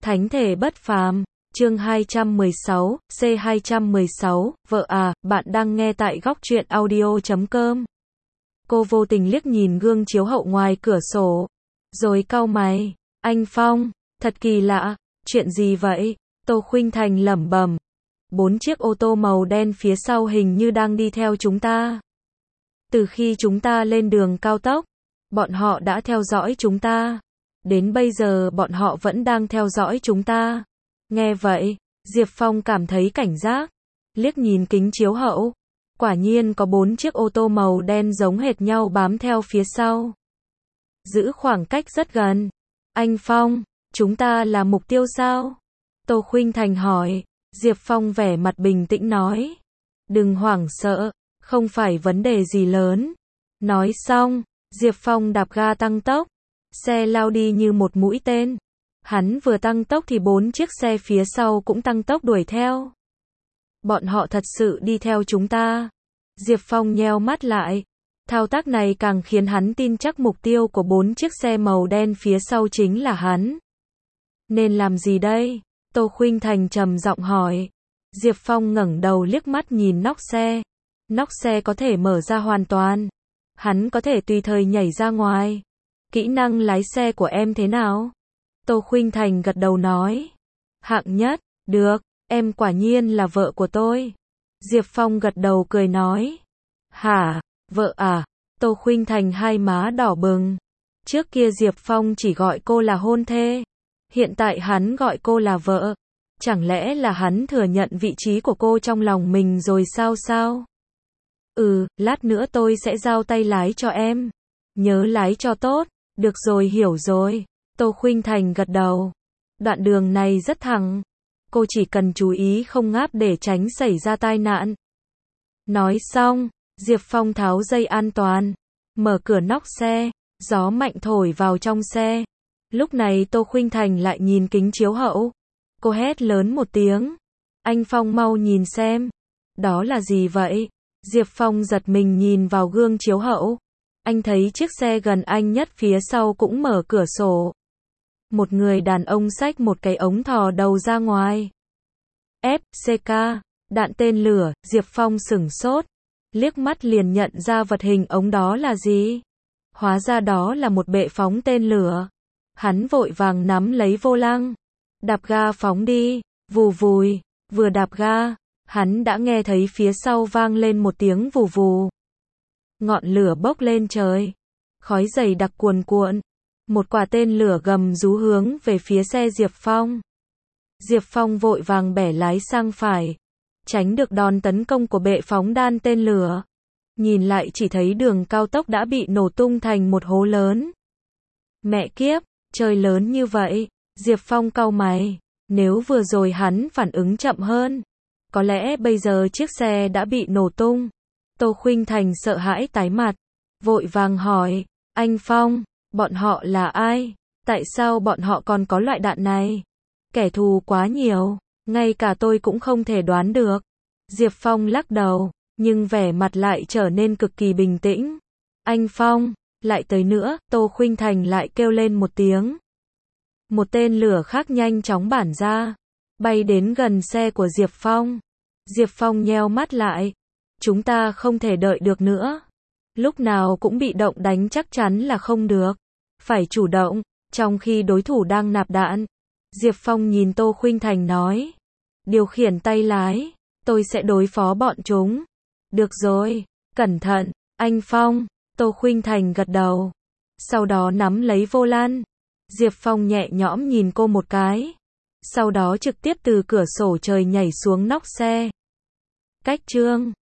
Thánh thể bất phàm, chương 216, C216, vợ à, bạn đang nghe tại góc truyện audio.com. Cô vô tình liếc nhìn gương chiếu hậu ngoài cửa sổ, rồi cau mày, anh Phong, thật kỳ lạ, chuyện gì vậy? Tô Khuynh Thành lẩm bẩm. 4 chiếc ô tô màu đen phía sau hình như đang đi theo chúng ta. Từ khi chúng ta lên đường cao tốc, bọn họ đã theo dõi chúng ta. Đến bây giờ bọn họ vẫn đang theo dõi chúng ta. Nghe vậy, Diệp Phong cảm thấy cảnh giác, liếc nhìn kính chiếu hậu. Quả nhiên có 4 chiếc ô tô màu đen giống hệt nhau bám theo phía sau. Giữ khoảng cách rất gần. Anh Phong, chúng ta là mục tiêu sao? Tô Khuynh Thành hỏi. Diệp Phong vẻ mặt bình tĩnh nói. Đừng hoảng sợ, không phải vấn đề gì lớn. Nói xong, Diệp Phong đạp ga tăng tốc. Xe lao đi như một mũi tên. Hắn vừa tăng tốc thì 4 chiếc xe phía sau cũng tăng tốc đuổi theo. Bọn họ thật sự đi theo chúng ta. Diệp Phong nheo mắt lại. Thao tác này càng khiến hắn tin chắc mục tiêu của 4 chiếc xe màu đen phía sau chính là hắn. Nên làm gì đây? Tô Khuynh Thành trầm giọng hỏi. Diệp Phong ngẩng đầu liếc mắt nhìn nóc xe. Nóc xe có thể mở ra hoàn toàn. Hắn có thể tùy thời nhảy ra ngoài. Kỹ năng lái xe của em thế nào? Tô Khuynh Thành gật đầu nói. Hạng nhất, được, em quả nhiên là vợ của tôi. Diệp Phong gật đầu cười nói. Hả, vợ à? Tô Khuynh Thành hai má đỏ bừng. Trước kia Diệp Phong chỉ gọi cô là hôn thê. Hiện tại hắn gọi cô là vợ. Chẳng lẽ là hắn thừa nhận vị trí của cô trong lòng mình rồi sao? Lát nữa tôi sẽ giao tay lái cho em. Nhớ lái cho tốt. Được rồi, hiểu rồi. Tô Khuynh Thành gật đầu. Đoạn đường này rất thẳng. Cô chỉ cần chú ý không ngáp để tránh xảy ra tai nạn. Nói xong, Diệp Phong tháo dây an toàn. Mở cửa nóc xe. Gió mạnh thổi vào trong xe. Lúc này Tô Khuynh Thành lại nhìn kính chiếu hậu. Cô hét lớn một tiếng. Anh Phong mau nhìn xem. Đó là gì vậy? Diệp Phong giật mình nhìn vào gương chiếu hậu. Anh thấy chiếc xe gần anh nhất phía sau cũng mở cửa sổ. Một người đàn ông xách một cái ống thò đầu ra ngoài. FCK, đạn tên lửa. Diệp Phong sửng sốt. Liếc mắt liền nhận ra vật hình ống đó là gì. Hóa ra đó là một bệ phóng tên lửa. Hắn vội vàng nắm lấy vô lăng. Đạp ga phóng đi. Vù vùi. Vừa đạp ga, hắn đã nghe thấy phía sau vang lên một tiếng vù vù. Ngọn lửa bốc lên trời. Khói dày đặc cuồn cuộn. Một quả tên lửa gầm rú hướng về phía xe Diệp Phong. Diệp Phong vội vàng bẻ lái sang phải. Tránh được đòn tấn công của bệ phóng đan tên lửa. Nhìn lại chỉ thấy đường cao tốc đã bị nổ tung thành một hố lớn. Mẹ kiếp, trời lớn như vậy. Diệp Phong cau mày. Nếu vừa rồi hắn phản ứng chậm hơn, có lẽ bây giờ chiếc xe đã bị nổ tung. Tô Khuynh Thành sợ hãi tái mặt. Vội vàng hỏi. Anh Phong, bọn họ là ai? Tại sao bọn họ còn có loại đạn này? Kẻ thù quá nhiều. Ngay cả tôi cũng không thể đoán được. Diệp Phong lắc đầu. Nhưng vẻ mặt lại trở nên cực kỳ bình tĩnh. Anh Phong, lại tới nữa. Tô Khuynh Thành lại kêu lên một tiếng. Một tên lửa khác nhanh chóng bản ra. Bay đến gần xe của Diệp Phong. Diệp Phong nheo mắt lại. Chúng ta không thể đợi được nữa. Lúc nào cũng bị động đánh chắc chắn là không được. Phải chủ động, trong khi đối thủ đang nạp đạn. Diệp Phong nhìn Tô Khuynh Thành nói. Điều khiển tay lái, tôi sẽ đối phó bọn chúng. Được rồi, cẩn thận, anh Phong. Tô Khuynh Thành gật đầu. Sau đó nắm lấy vô lăng. Diệp Phong nhẹ nhõm nhìn cô một cái. Sau đó trực tiếp từ cửa sổ trời nhảy xuống nóc xe. Cách chương